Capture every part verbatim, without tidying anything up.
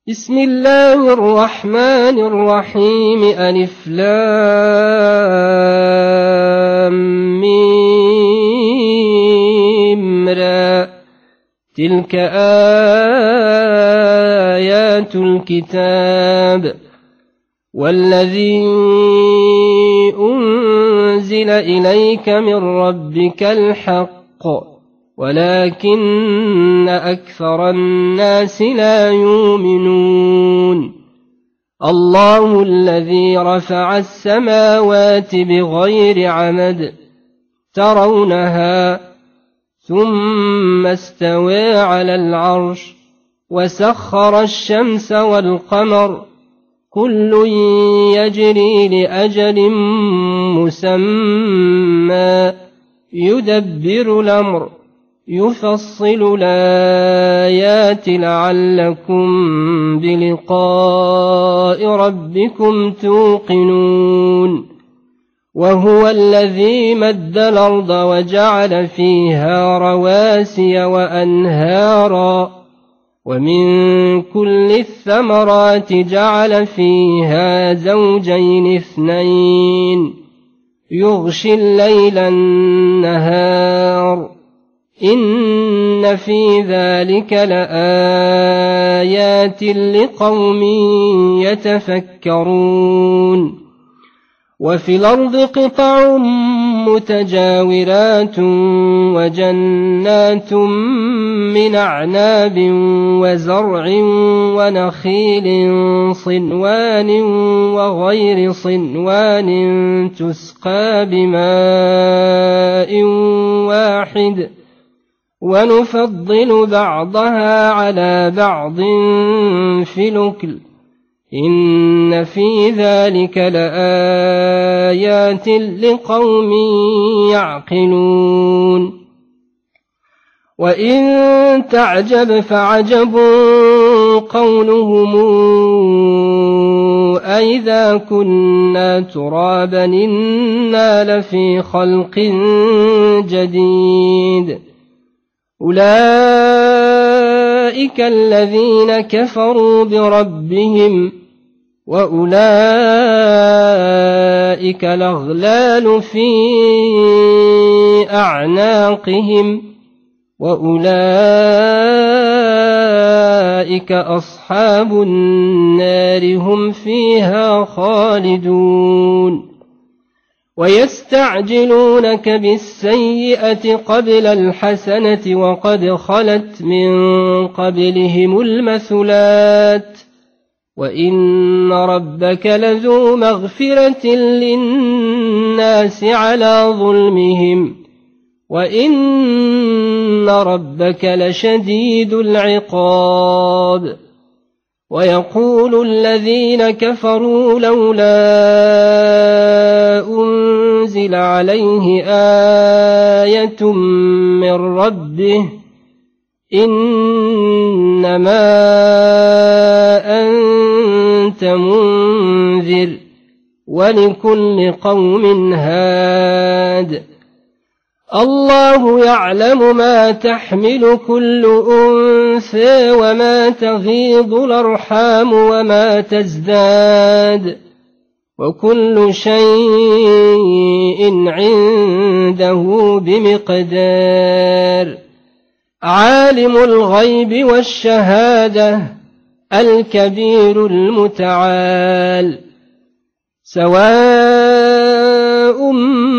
بسم الله الرحمن الرحيم ألف لام ميم را تلك آيات الكتاب والذي أنزل إليك من ربك الحق ولكن أكثر الناس لا يؤمنون الله الذي رفع السماوات بغير عمد ترونها ثم استوى على العرش وسخر الشمس والقمر كل يجري لأجل مسمى يدبر الأمر يفصل الآيات لعلكم بلقاء ربكم توقنون وهو الذي مد الأرض وجعل فيها رواسي وأنهارا ومن كل الثمرات جعل فيها زوجين اثنين يغشي الليل النهار إن في ذلك لآيات لقوم يتفكرون وفي الأرض قطع متجاورات وجنات من أعناب وزرع ونخيل صنوان وغير صنوان تسقى بماء واحد ونفضل بعضها على بعض في الأكل إن في ذلك لآيات لقوم يعقلون وإن تعجب فعجب قولهم أئذا كنا ترابا إنا لفي خلق جديد أولئك الذين كفروا بربهم وأولئك الأغلال في أعناقهم وأولئك أصحاب النار هم فيها خالدون ويستعجلونك بالسيئة قبل الحسنة وقد خلت من قبلهم المثلات وإن ربك لذو مغفرة للناس على ظلمهم وإن ربك لشديد العقاب ويقول الذين كفروا لولا أنزل عليه آية من ربه إنما أنت منذر ولكل قوم هاد الله يعلم ما تحمل كل أنثى وما تغيض الأرحام وما تزداد وكل شيء عنده بمقدار عالم الغيب والشهادة الكبير المتعال سواء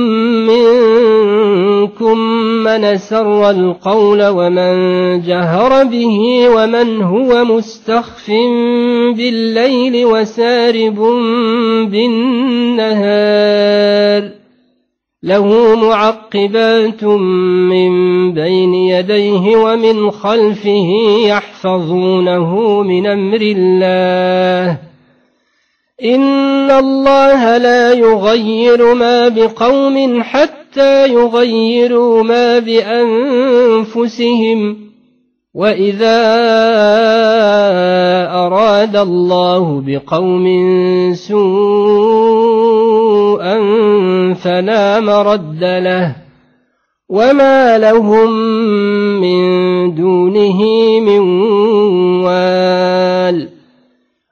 منكم من سر القول ومن جهر به ومن هو مستخف بالليل وسارب بالنهار له معقبات من بين يديه ومن خلفه يحفظونه من أمر الله إن الله لا يغير ما بقوم حتى يغيروا ما بأنفسهم وإذا أراد الله بقوم سوءا فلا مرد له وما لهم من دونه من وال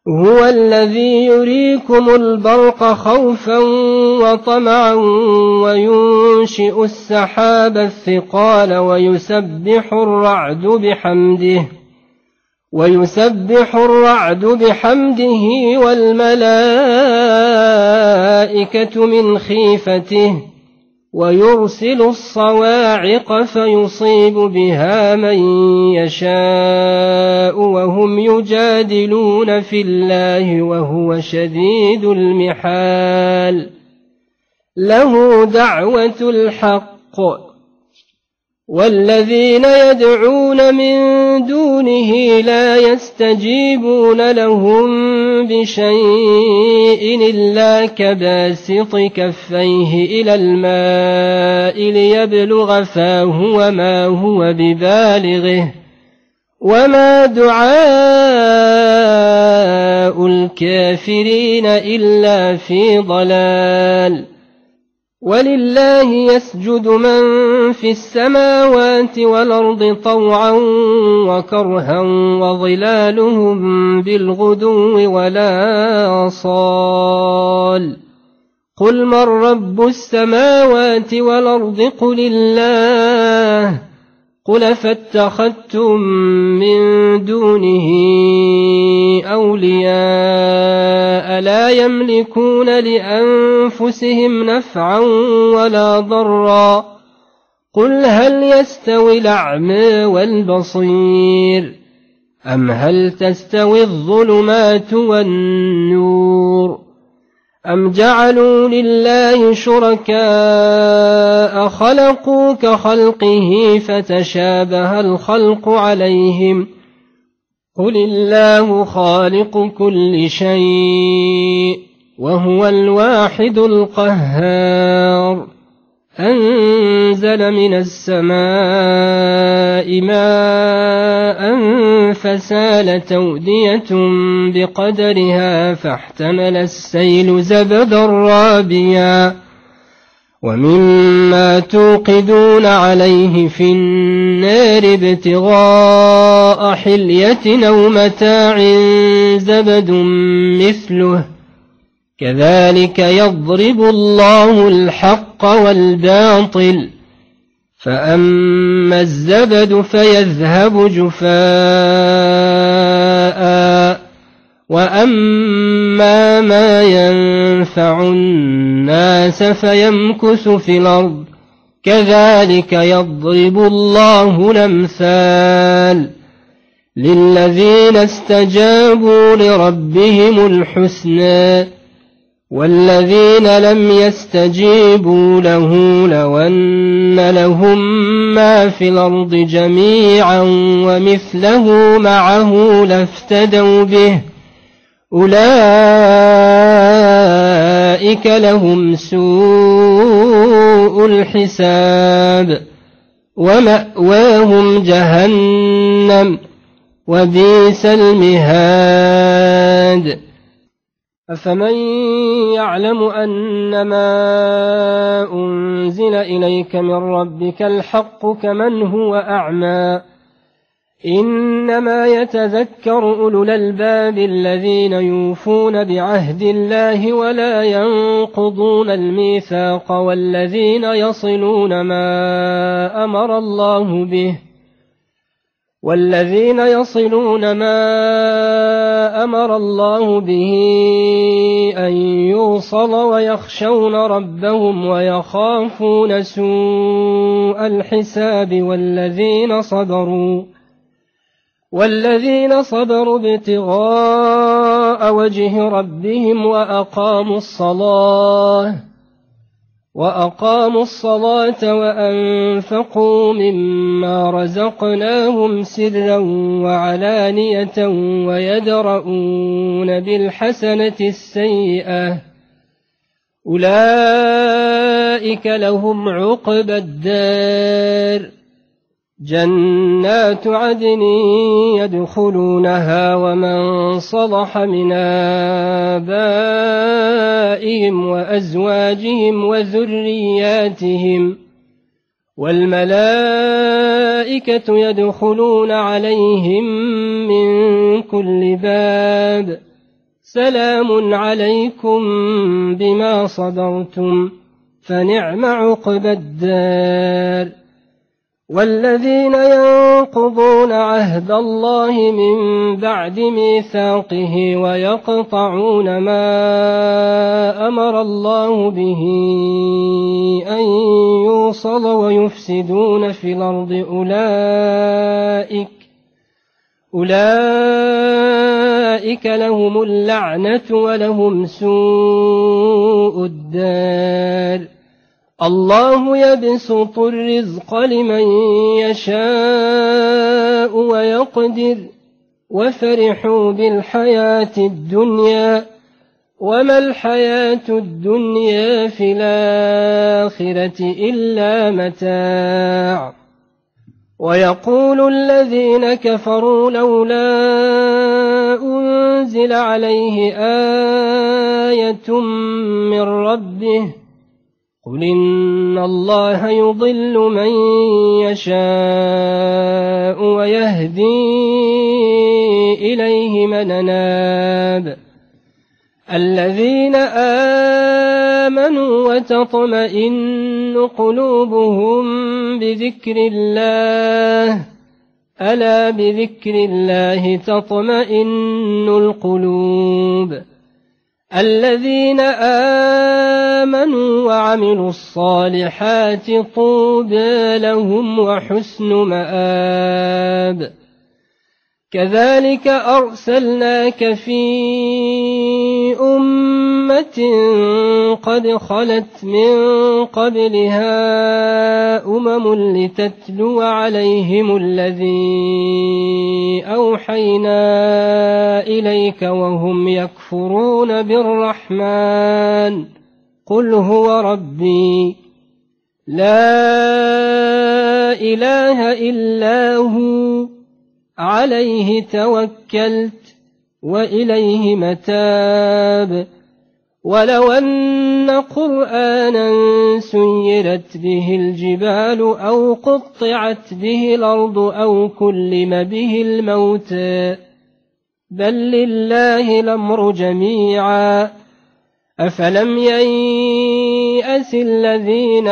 هو الذي يريكم البرق خوفا وطمعا وينشئ السحاب الثقال ويسبح الرعد بحمده ويسبح الرعد بحمده والملائكة من خيفته ويرسل الصواعق فيصيب بها من يشاء وهم يجادلون في الله وهو شديد المحال له دعوة الحق والذين يدعون من دونه لا يستجيبون لهم بشيء إلا كباسط كفيه إلى الماء ليبلغ فاه وما هو ببالغه وما دعاء الكافرين إلا في ضلال ولله يسجد من في السماوات والأرض طوعا وكرها وظلالهم بالغدو ولا صال قل من رب السماوات والأرض قل الله قل فاتخذتم من دونه أولياء لا يملكون لأنفسهم نفعا ولا ضرا قل هل يستوي الأعمى والبصير أم هل تستوي الظلمات والنور أم جعلوا لله شركاء خلقوا كخلقه فتشابه الخلق عليهم قل الله خالق كل شيء وهو الواحد القهار أنزل من السماء ماء فسالت أودية بقدرها فاحتمل السيل زبدا رابيا ومما توقدون عليه في النار ابتغاء حلية أو متاع زبد مثله كذلك يضرب الله الحق والباطل فأما الزبد فيذهب جفاء وأما ما ينفع الناس فيمكث في الأرض كذلك يضرب الله الأمثال للذين استجابوا لربهم الحسنى والذين لم يستجيبوا له لو أن لهم ما في الأرض جميعا ومثله معه لافتدوا به أولئك لهم سوء الحساب ومأواهم جهنم وبئس المهاد أفمن يعلم أنما أنزل إليك من ربك الحق كمن هو أعمى إنما يتذكر أولو الألباب الذين يوفون بعهد الله ولا ينقضون الميثاق والذين يصلون ما أمر الله به والذين يصلون ما أمر الله به أن يوصل ويخشون ربهم ويخافون سوء الحساب والذين صبروا والذين صبروا ابتغاء وجه ربهم وأقاموا الصلاة وأقاموا الصلاة وأنفقوا مما رزقناهم سرا وعلانية ويدرؤون بالحسنة السيئة أولئك لهم عقبى الدار جنات عدن يدخلونها ومن صلح من آبائهم وأزواجهم وذرياتهم والملائكة يدخلون عليهم من كل باب سلام عليكم بما صبرتم فنعم عقبى الدار. والذين ينقضون عهد الله من بعد ميثاقه ويقطعون ما أمر الله به أن يوصل ويفسدون في الأرض أولئك أولئك لهم اللعنة ولهم سوء الدار. الله يبسط الرزق لمن يشاء ويقدر وفرحوا بالحياة الدنيا وما الحياة الدنيا في الآخرة إلا متاع. ويقول الذين كفروا لولا أنزل عليه آية من ربه قل إن الله يضل من يشاء ويهدي إليه من أناب. الذين آمنوا وتطمئن قلوبهم بذكر الله ألا بذكر الله تطمئن القلوب. الذين آمنوا وعملوا الصالحات طوبى لهم وحسن مآب. كذلك أرسلناك في أمة قد خلت من قبلها أمم لتتلو عليهم الذي أوحينا إليك وهم يكفرون بالرحمن قل هو ربي لا إله إلا هو عليه توكلت وإليه متاب. ولو أن قرآنا سيرت به الجبال أو قطعت به الأرض أو كلم به الموتى بل لله الأمر جميعا أفلم ييأس الذين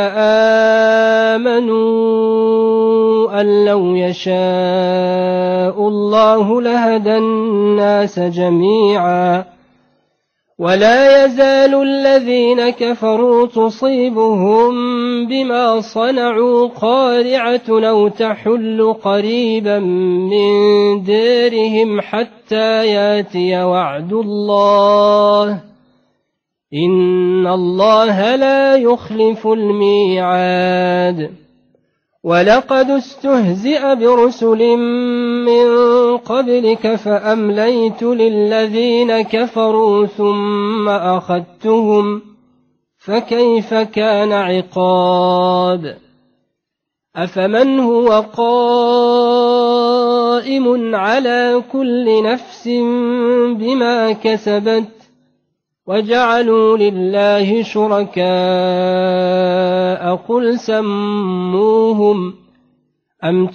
آمنوا أن لو يشاء الله لهدى الناس جميعا. ولا يزال الذين كفروا تصيبهم بما صنعوا قارعة أو تحل قريبا من دارهم حتى ياتي وعد الله إن الله لا يخلف الميعاد. ولقد استهزئ برسل من قبلك فأمليت للذين كفروا ثم أخذتهم فكيف كان عقاب. أفمن هو قائم على كل نفس بما كسبت وجعلوا لله شركاء قل سموهم أم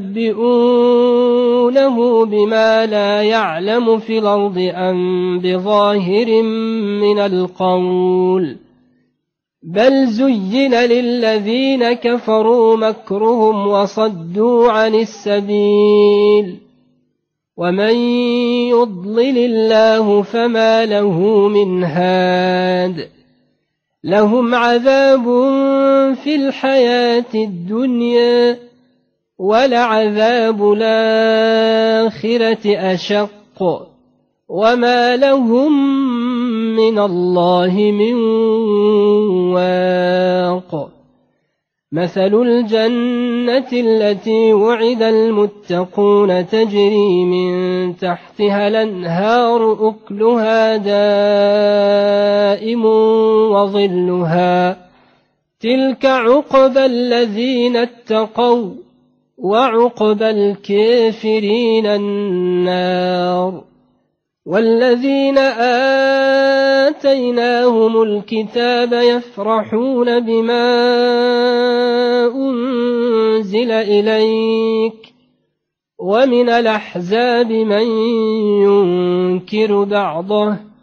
تنبئونه بما لا يعلم في الأرض أم بظاهر من القول بل زين للذين كفروا مكرهم وصدوا عن السبيل ومن يضلل الله فما له من هاد. لهم عذاب في الحياة الدنيا ولعذاب الآخرة أشق وما لهم من الله من واق. مثل الجنة التي وعد المتقون تجري من تحتها الأنهار أكلها دائم وظلها تلك عقبى الذين اتقوا وعقبى الكافرين النار. والذين آتيناهم الكتاب يفرحون بما أنزل إليك ومن الأحزاب من ينكر بعضه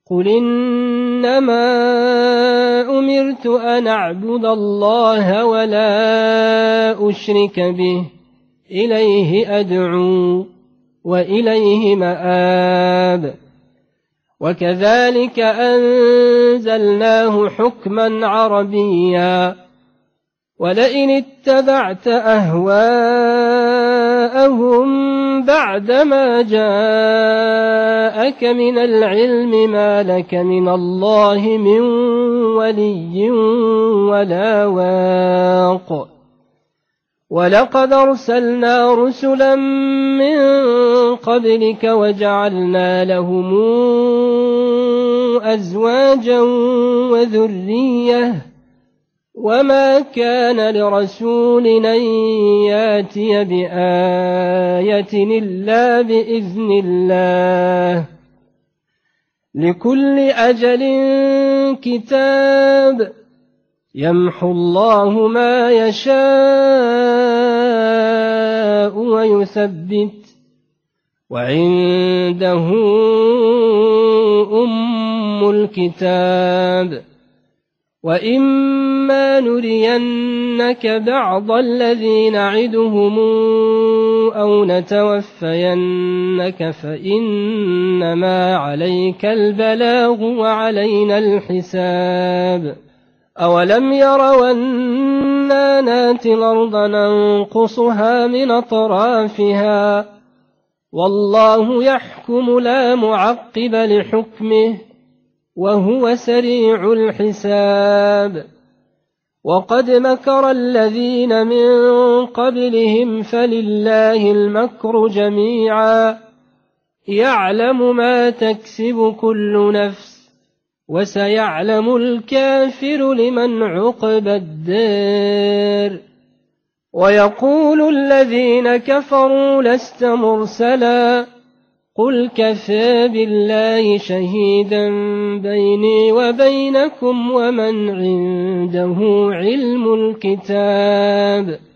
قل إنما أمرت أن أعبد الله ولا أشرك به إليه أدعو وإليه مآب. وكذلك أنزلناه حكما عربيا ولئن اتبعت أهواءهم بعدما جاءك من العلم ما لك من الله من ولي ولا واق. ولقد أرسلنا رسلا من قبلك وجعلنا لهم أزواجا وذرية وما كان لرسول أن ياتي بآية إلا بإذن الله لكل أجل كتاب يمحو الله ما يشاء ويثبت وعنده أم الكتاب. وإما نرينك بعض الذي نعدهم أو نتوفينك فإنما عليك البلاغ وعلينا الحساب. أولم يروا أنا ناتي الأرض ننقصها من أطرافها والله يحكم لا معقب لحكمه وهو سريع الحساب. وقد مكر الذين من قبلهم فلله المكر جميعا يعلم ما تكسب كل نفس وسيعلم الكافر لمن عقبى الدار. ويقول الذين كفروا لست مرسلا قل كفى بالله شهيدا بيني وبينكم ومن عنده علم الكتاب.